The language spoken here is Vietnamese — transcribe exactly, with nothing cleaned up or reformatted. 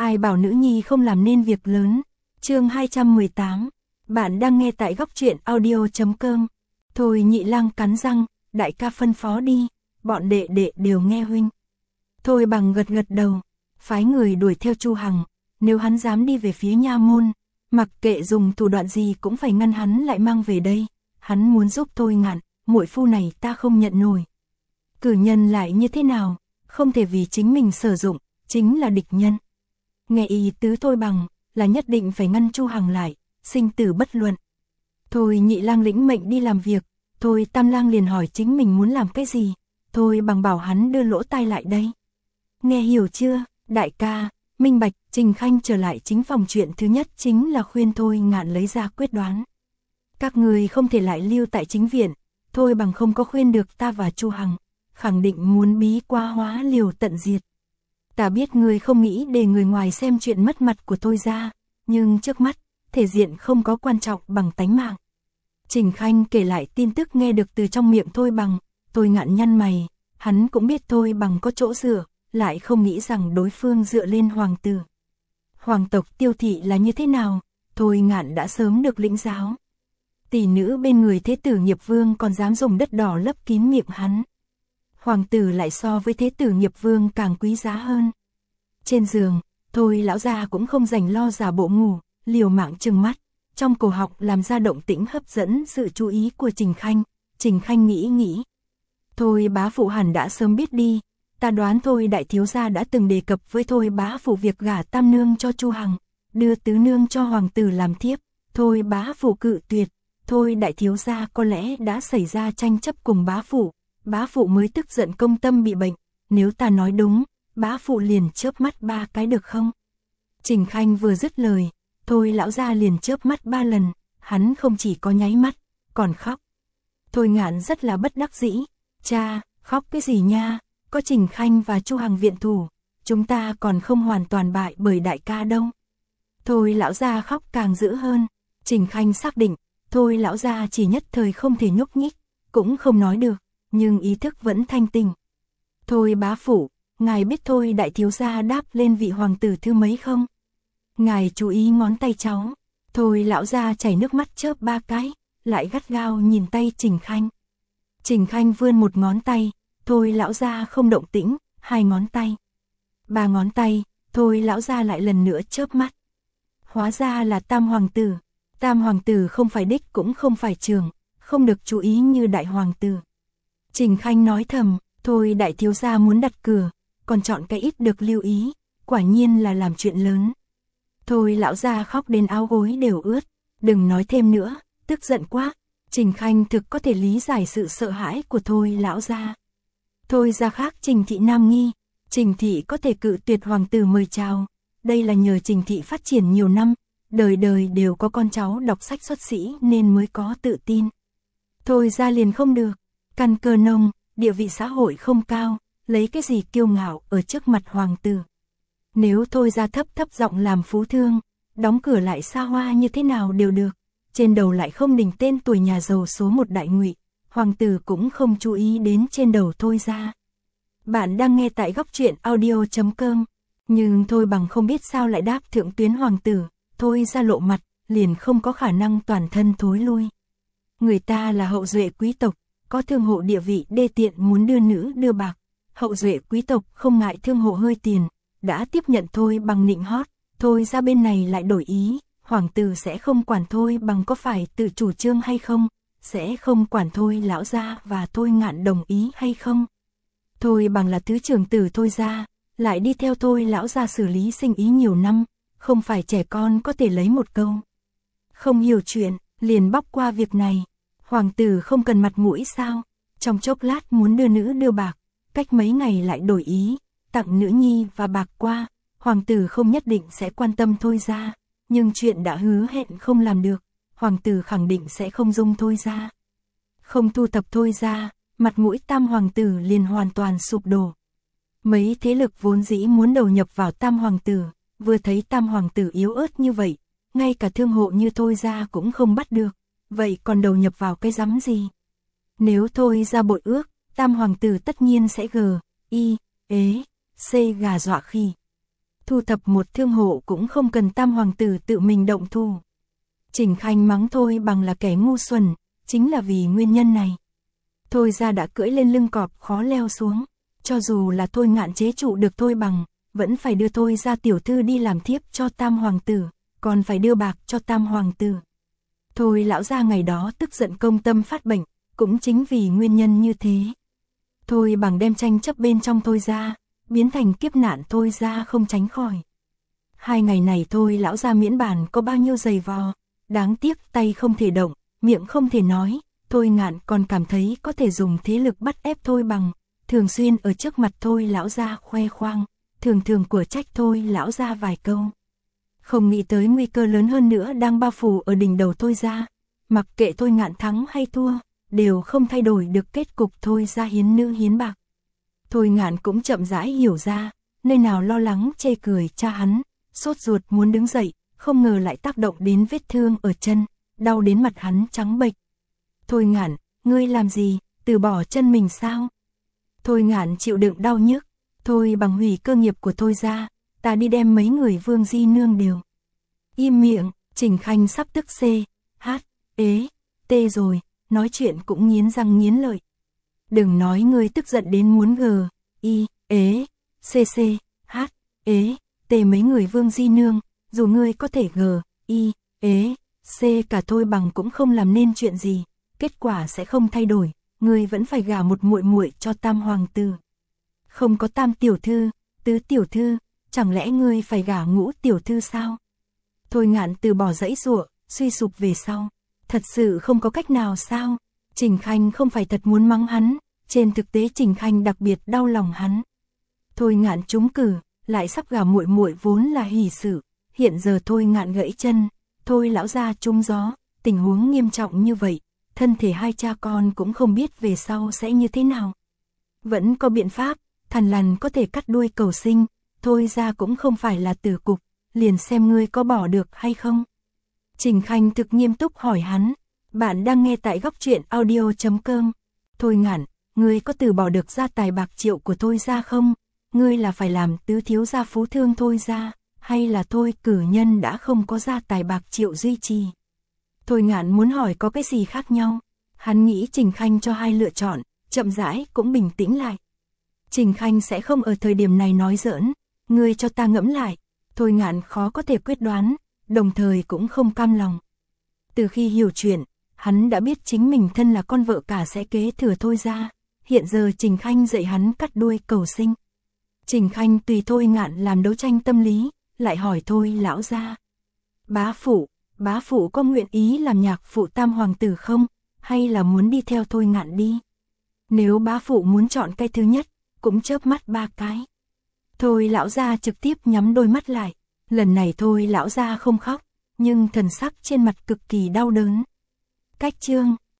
Ai bảo nữ nhi không làm nên việc lớn. Chương hai trăm mười tám. Bạn đang nghe tại góc truyện audio chấm com. Thôi Nhị Lang cắn răng, đại ca phân phó đi, bọn đệ đệ đều nghe huynh. Thôi Bằng gật gật đầu, phái người đuổi theo Chu Hằng, nếu hắn dám đi về phía nha môn, mặc kệ dùng thủ đoạn gì cũng phải ngăn hắn lại mang về đây. Hắn muốn giúp Thôi Ngạn, muội phu này ta không nhận nổi. Cử nhân lại như thế nào, không thể vì chính mình sử dụng, chính là địch nhân. Nghe ý tứ Thôi Bằng, là nhất định phải ngăn Chu Hằng lại, sinh tử bất luận. Thôi Nhị Lang lĩnh mệnh đi làm việc, Thôi Tam Lang liền hỏi chính mình muốn làm cái gì, Thôi Bằng bảo hắn đưa lỗ tai lại đây. Nghe hiểu chưa, đại ca, minh bạch. Trình Khanh trở lại chính phòng, chuyện thứ nhất chính là khuyên Thôi Ngạn lấy ra quyết đoán. Các người không thể lại lưu tại chính viện, Thôi Bằng không có khuyên được ta và Chu Hằng, khẳng định muốn bí quá hóa liều tận diệt. Ta biết người không nghĩ để người ngoài xem chuyện mất mặt của Thôi ra, nhưng trước mắt, thể diện không có quan trọng bằng tánh mạng. Trình Khanh kể lại tin tức nghe được từ trong miệng Thôi Bằng, Thôi Ngạn nhăn mày, hắn cũng biết Thôi Bằng có chỗ dựa, lại không nghĩ rằng đối phương dựa lên hoàng tử. Hoàng tộc Tiêu thị là như thế nào, Thôi Ngạn đã sớm được lĩnh giáo. Tỷ nữ bên người thế tử Nghiệp Vương còn dám dùng đất đỏ lấp kín miệng hắn. Hoàng tử lại so với thế tử Nghiệp Vương càng quý giá hơn. Trên giường, Thôi lão gia cũng không rảnh lo giả bộ ngủ, liều mạng trừng mắt, trong cổ họng làm ra động tĩnh hấp dẫn sự chú ý của Trình Khanh. Trình Khanh nghĩ nghĩ, Thôi bá phụ hẳn đã sớm biết đi, ta đoán Thôi đại thiếu gia đã từng đề cập với Thôi bá phụ việc gả tam nương cho Chu Hằng, đưa tứ nương cho hoàng tử làm thiếp. Thôi bá phụ cự tuyệt, Thôi đại thiếu gia có lẽ đã xảy ra tranh chấp cùng bá phụ, bá phụ mới tức giận công tâm bị bệnh. Nếu ta nói đúng, bá phụ liền chớp mắt ba cái được không? Trình Khanh vừa dứt lời, Thôi lão gia liền chớp mắt ba lần, hắn không chỉ có nháy mắt, còn khóc. Thôi Ngạn rất là bất đắc dĩ, cha, khóc cái gì nha, có Trình Khanh và Chu Hằng viện thủ, chúng ta còn không hoàn toàn bại bởi đại ca đâu. Thôi lão gia khóc càng dữ hơn, Trình Khanh xác định, Thôi lão gia chỉ nhất thời không thể nhúc nhích, cũng không nói được, nhưng ý thức vẫn thanh tỉnh. Thôi bá phụ, ngài biết Thôi đại thiếu gia đáp lên vị hoàng tử thứ mấy không? Ngài chú ý ngón tay cháu. Thôi lão gia chảy nước mắt chớp ba cái, lại gắt gao nhìn tay Trình Khanh. Trình Khanh vươn một ngón tay, Thôi lão gia không động tĩnh, hai ngón tay, ba ngón tay, Thôi lão gia lại lần nữa chớp mắt. Hóa ra là tam hoàng tử. Tam hoàng tử không phải đích cũng không phải trường, không được chú ý như đại hoàng tử. Trình Khanh nói thầm, Thôi đại thiếu gia muốn đặt cửa, còn chọn cái ít được lưu ý, quả nhiên là làm chuyện lớn. Thôi lão gia khóc đến áo gối đều ướt, đừng nói thêm nữa, tức giận quá. Trình Khanh thực có thể lý giải sự sợ hãi của Thôi lão gia. Thôi gia khác Trình thị nam nghi, Trình thị có thể cự tuyệt hoàng tử mời chào, đây là nhờ Trình thị phát triển nhiều năm, đời đời đều có con cháu đọc sách xuất sĩ nên mới có tự tin. Thôi gia liền không được, căn cơ nông, địa vị xã hội không cao, lấy cái gì kiêu ngạo ở trước mặt hoàng tử. Nếu Thôi gia thấp thấp giọng làm phú thương, đóng cửa lại xa hoa như thế nào đều được, trên đầu lại không đỉnh tên tuổi nhà giàu số một đại ngụy, hoàng tử cũng không chú ý đến trên đầu Thôi gia. Bạn đang nghe tại góc truyện audio chấm com, nhưng Thôi Bằng không biết sao lại đáp thượng tuyến hoàng tử, Thôi gia lộ mặt, liền không có khả năng toàn thân thối lui. Người ta là hậu duệ quý tộc, có thương hộ địa vị đê tiện muốn đưa nữ đưa bạc, hậu duệ quý tộc không ngại thương hộ hơi tiền, đã tiếp nhận Thôi Bằng nịnh hót. Thôi ra bên này lại đổi ý, hoàng tử sẽ không quản Thôi Bằng có phải tự chủ trương hay không, sẽ không quản Thôi lão gia và Thôi Ngạn đồng ý hay không. Thôi Bằng là thứ trưởng tử Thôi gia, lại đi theo Thôi lão gia xử lý sinh ý nhiều năm, không phải trẻ con có thể lấy một câu không hiểu chuyện liền bóc qua việc này. Hoàng tử không cần mặt mũi sao, trong chốc lát muốn đưa nữ đưa bạc, cách mấy ngày lại đổi ý, tặng nữ nhi và bạc qua. Hoàng tử không nhất định sẽ quan tâm Thôi gia, nhưng chuyện đã hứa hẹn không làm được, hoàng tử khẳng định sẽ không dung Thôi gia. Không thu thập Thôi gia, mặt mũi tam hoàng tử liền hoàn toàn sụp đổ. Mấy thế lực vốn dĩ muốn đầu nhập vào tam hoàng tử, vừa thấy tam hoàng tử yếu ớt như vậy, ngay cả thương hộ như Thôi gia cũng không bắt được, vậy còn đầu nhập vào cái rắm gì? Nếu Thôi gia bội ước, tam hoàng tử tất nhiên sẽ gờ, y, ế, c gà dọa khỉ. thu thập một thương hộ cũng không cần tam hoàng tử tự mình động thủ. Trình Khanh mắng Thôi Bằng là kẻ ngu xuẩn, chính là vì nguyên nhân này. Thôi ra đã cưỡi lên lưng cọp khó leo xuống, cho dù là Thôi Ngạn chế trụ được Thôi Bằng, vẫn phải đưa Thôi ra tiểu thư đi làm thiếp cho tam hoàng tử, còn phải đưa bạc cho tam hoàng tử. Thôi lão gia ngày đó tức giận công tâm phát bệnh, cũng chính vì nguyên nhân như thế. Thôi Bằng đem tranh chấp bên trong Thôi ra, biến thành kiếp nạn Thôi ra không tránh khỏi. Hai ngày này Thôi lão gia miễn bàn có bao nhiêu giày vò, đáng tiếc tay không thể động, miệng không thể nói. Thôi Ngạn còn cảm thấy có thể dùng thế lực bắt ép Thôi Bằng, thường xuyên ở trước mặt Thôi lão gia khoe khoang, thường thường của trách Thôi lão gia vài câu. Không nghĩ tới nguy cơ lớn hơn nữa đang bao phủ ở đỉnh đầu Thôi ra, mặc kệ Thôi Ngạn thắng hay thua, đều không thay đổi được kết cục Thôi ra hiến nữ hiến bạc. Thôi Ngạn cũng chậm rãi hiểu ra, nơi nào lo lắng chê cười cha hắn, sốt ruột muốn đứng dậy, không ngờ lại tác động đến vết thương ở chân, đau đến mặt hắn trắng bệch. Thôi Ngạn, ngươi làm gì, từ bỏ chân mình sao? Thôi Ngạn chịu đựng đau nhức, Thôi Bằng hủy cơ nghiệp của Thôi ra, ta đi đem mấy người Vương Di Nương đều. Im miệng, Trình Khanh sắp tức C, H, ế, T rồi, nói chuyện cũng nghiến răng nghiến lợi. Đừng nói ngươi tức giận đến muốn G, I, ế, C C, H, ế, T mấy người Vương Di Nương, dù ngươi có thể G, I, ế, C cả Thôi Bằng cũng không làm nên chuyện gì, kết quả sẽ không thay đổi, ngươi vẫn phải gả một muội muội cho tam hoàng tử. Không có tam tiểu thư, tứ tiểu thư, chẳng lẽ ngươi phải gả ngũ tiểu thư sao? Thôi Ngạn từ bỏ dãy giụa, suy sụp về sau. Thật sự không có cách nào sao? Trình Khanh không phải thật muốn mắng hắn, trên thực tế Trình Khanh đặc biệt đau lòng hắn. Thôi Ngạn trúng cử, lại sắp gả muội muội vốn là hỷ sự, hiện giờ Thôi Ngạn gãy chân, Thôi lão gia trúng gió, tình huống nghiêm trọng như vậy, thân thể hai cha con cũng không biết về sau sẽ như thế nào. Vẫn có biện pháp, thằn lằn có thể cắt đuôi cầu sinh, Thôi ra cũng không phải là tử cục, liền xem ngươi có bỏ được hay không. Trình Khanh thực nghiêm túc hỏi hắn, bạn đang nghe tại góc truyện audio chấm com. Thôi Ngạn, ngươi có từ bỏ được gia tài bạc triệu của Thôi ra không? Ngươi là phải làm tứ thiếu gia phú thương Thôi ra, hay là Thôi cử nhân đã không có gia tài bạc triệu duy trì? Thôi Ngạn muốn hỏi có cái gì khác nhau, hắn nghĩ Trình Khanh cho hai lựa chọn, chậm rãi cũng bình tĩnh lại. Trình Khanh sẽ không ở thời điểm này nói giỡn, ngươi cho ta ngẫm lại. Thôi Ngạn khó có thể quyết đoán, đồng thời cũng không cam lòng. Từ khi hiểu chuyện, hắn đã biết chính mình thân là con vợ cả sẽ kế thừa Thôi ra, hiện giờ Trình Khanh dạy hắn cắt đuôi cầu sinh. Trình Khanh tùy Thôi Ngạn làm đấu tranh tâm lý, lại hỏi Thôi lão gia. Bá phụ, bá phụ có nguyện ý làm nhạc phụ tam hoàng tử không, hay là muốn đi theo Thôi Ngạn đi? Nếu bá phụ muốn chọn cái thứ nhất, cũng chớp mắt ba cái. Thôi lão gia trực tiếp nhắm đôi mắt lại, lần này Thôi lão gia không khóc, nhưng thần sắc trên mặt cực kỳ đau đớn. Cách chương